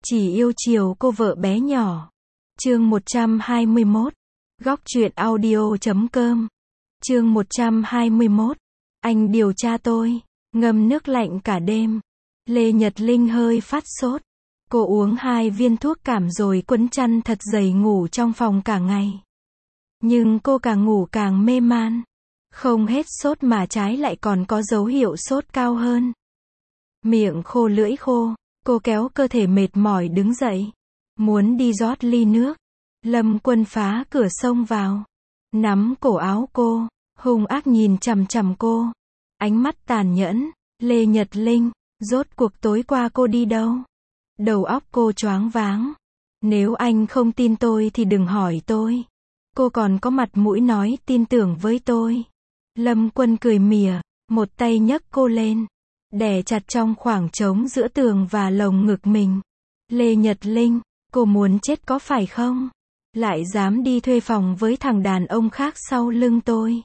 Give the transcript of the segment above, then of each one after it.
Chỉ yêu chiều cô vợ bé nhỏ. Chương 121. Góc truyện audio.com. Chương 121. Anh điều tra tôi. Ngâm nước lạnh cả đêm. Lê Nhật Linh hơi phát sốt. Cô uống 2 viên thuốc cảm rồi quấn chăn thật dày ngủ trong phòng cả ngày. Nhưng cô càng ngủ càng mê man. Không hết sốt mà trái lại còn có dấu hiệu sốt cao hơn. Miệng khô lưỡi khô, cô kéo cơ thể mệt mỏi đứng dậy. Muốn đi rót ly nước. Lâm Quân phá cửa xông vào. Nắm cổ áo cô, hung ác nhìn chằm chằm cô. Ánh mắt tàn nhẫn. Lê Nhật Linh, rốt cuộc tối qua cô đi đâu? Đầu óc cô choáng váng. Nếu anh không tin tôi thì đừng hỏi tôi. Cô còn có mặt mũi nói tin tưởng với tôi. Lâm Quân cười mỉa, một tay nhấc cô lên, đè chặt trong khoảng trống giữa tường và lồng ngực mình. Lê Nhật Linh, cô muốn chết có phải không? Lại dám đi thuê phòng với thằng đàn ông khác sau lưng tôi.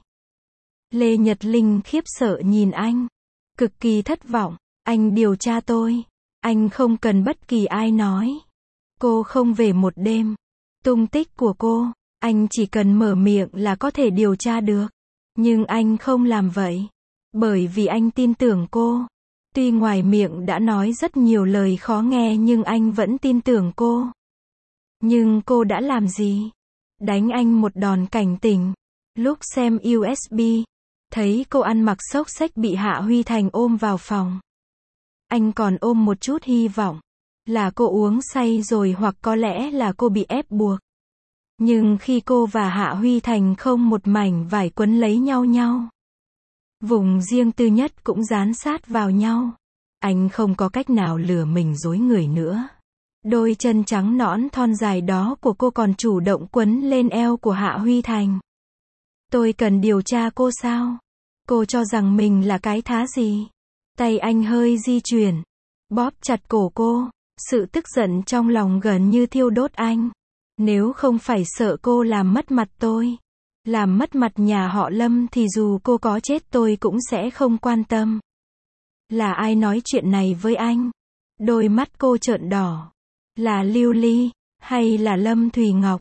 Lê Nhật Linh khiếp sợ nhìn anh, cực kỳ thất vọng. Anh điều tra tôi. Anh không cần bất kỳ ai nói. Cô không về một đêm. Tung tích của cô, anh chỉ cần mở miệng là có thể điều tra được. Nhưng anh không làm vậy. Bởi vì anh tin tưởng cô. Tuy ngoài miệng đã nói rất nhiều lời khó nghe nhưng anh vẫn tin tưởng cô. Nhưng cô đã làm gì? Đánh anh một đòn cảnh tỉnh. Lúc xem USB, thấy cô ăn mặc xốc xếch bị Hạ Huy Thành ôm vào phòng. Anh còn ôm một chút hy vọng. Là cô uống say rồi hoặc có lẽ là cô bị ép buộc. Nhưng khi cô và Hạ Huy Thành không một mảnh vải quấn lấy nhau. Vùng riêng tư nhất cũng dán sát vào nhau. Anh không có cách nào lừa mình dối người nữa. Đôi chân trắng nõn thon dài đó của cô còn chủ động quấn lên eo của Hạ Huy Thành. Tôi cần điều tra cô sao? Cô cho rằng mình là cái thá gì? Tay anh hơi di chuyển, bóp chặt cổ cô. Sự tức giận trong lòng gần như thiêu đốt anh. Nếu không phải sợ cô làm mất mặt tôi, làm mất mặt nhà họ Lâm thì dù cô có chết tôi cũng sẽ không quan tâm. Là ai nói chuyện này với anh? Đôi mắt cô trợn đỏ. Là Lưu Ly, hay là Lâm Thùy Ngọc?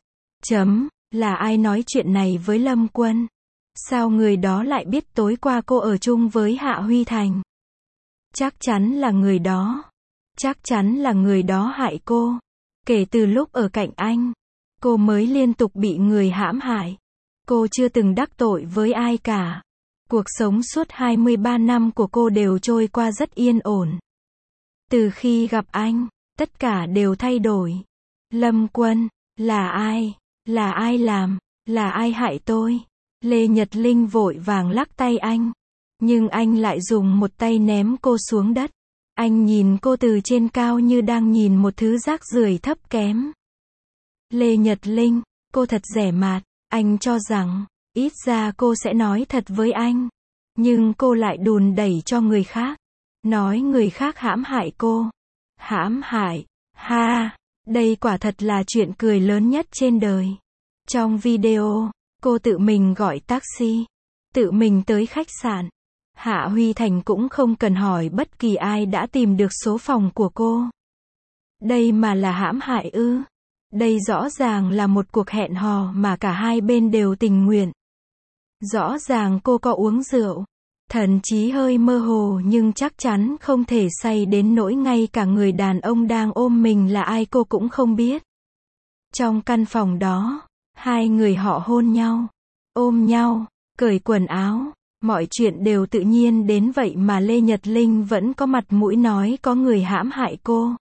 Là ai nói chuyện này với Lâm Quân? Sao người đó lại biết tối qua cô ở chung với Hạ Huy Thành? Chắc chắn là người đó. Chắc chắn là người đó hại cô. Kể từ lúc ở cạnh anh, cô mới liên tục bị người hãm hại. Cô chưa từng đắc tội với ai cả. Cuộc sống suốt 23 năm của cô đều trôi qua rất yên ổn. Từ khi gặp anh, tất cả đều thay đổi. Lâm Quân, là ai? Là ai làm? Là ai hại tôi? Lê Nhật Linh vội vàng lắc tay anh. Nhưng anh lại dùng một tay ném cô xuống đất. Anh nhìn cô từ trên cao như đang nhìn một thứ rác rưởi thấp kém. Lê Nhật Linh, cô thật dè mạt. Anh cho rằng, ít ra cô sẽ nói thật với anh. Nhưng cô lại đùn đẩy cho người khác. Nói người khác hãm hại cô. Hãm hại, ha, đây quả thật là chuyện cười lớn nhất trên đời. Trong video, cô tự mình gọi taxi. Tự mình tới khách sạn. Hạ Huy Thành cũng không cần hỏi bất kỳ ai đã tìm được số phòng của cô. Đây mà là hãm hại ư? Đây rõ ràng là một cuộc hẹn hò mà cả hai bên đều tình nguyện. Rõ ràng cô có uống rượu, thậm chí hơi mơ hồ nhưng chắc chắn không thể say đến nỗi ngay cả người đàn ông đang ôm mình là ai cô cũng không biết. Trong căn phòng đó, hai người họ hôn nhau, ôm nhau, cởi quần áo. Mọi chuyện đều tự nhiên đến vậy mà Lê Nhật Linh vẫn có mặt mũi nói có người hãm hại cô.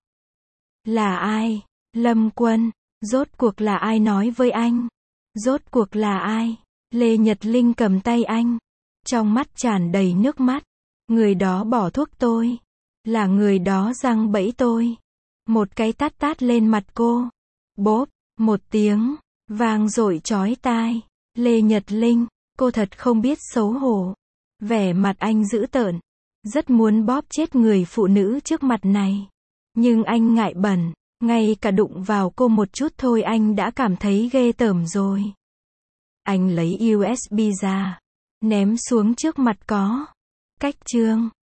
Là ai? Lâm Quân, rốt cuộc là ai nói với anh? Rốt cuộc là ai? Lê Nhật Linh cầm tay anh, trong mắt tràn đầy nước mắt. Người đó bỏ thuốc tôi. Là người đó giăng bẫy tôi. Một cái tát tát lên mặt cô. Bốp, một tiếng, vang dội chói tai. Lê Nhật Linh, cô thật không biết xấu hổ. Vẻ mặt anh dữ tợn. Rất muốn bóp chết người phụ nữ trước mặt này. Nhưng anh ngại bẩn. Ngay cả đụng vào cô một chút thôi anh đã cảm thấy ghê tởm rồi. Anh lấy USB ra. Ném xuống trước mặt có. Cách chương.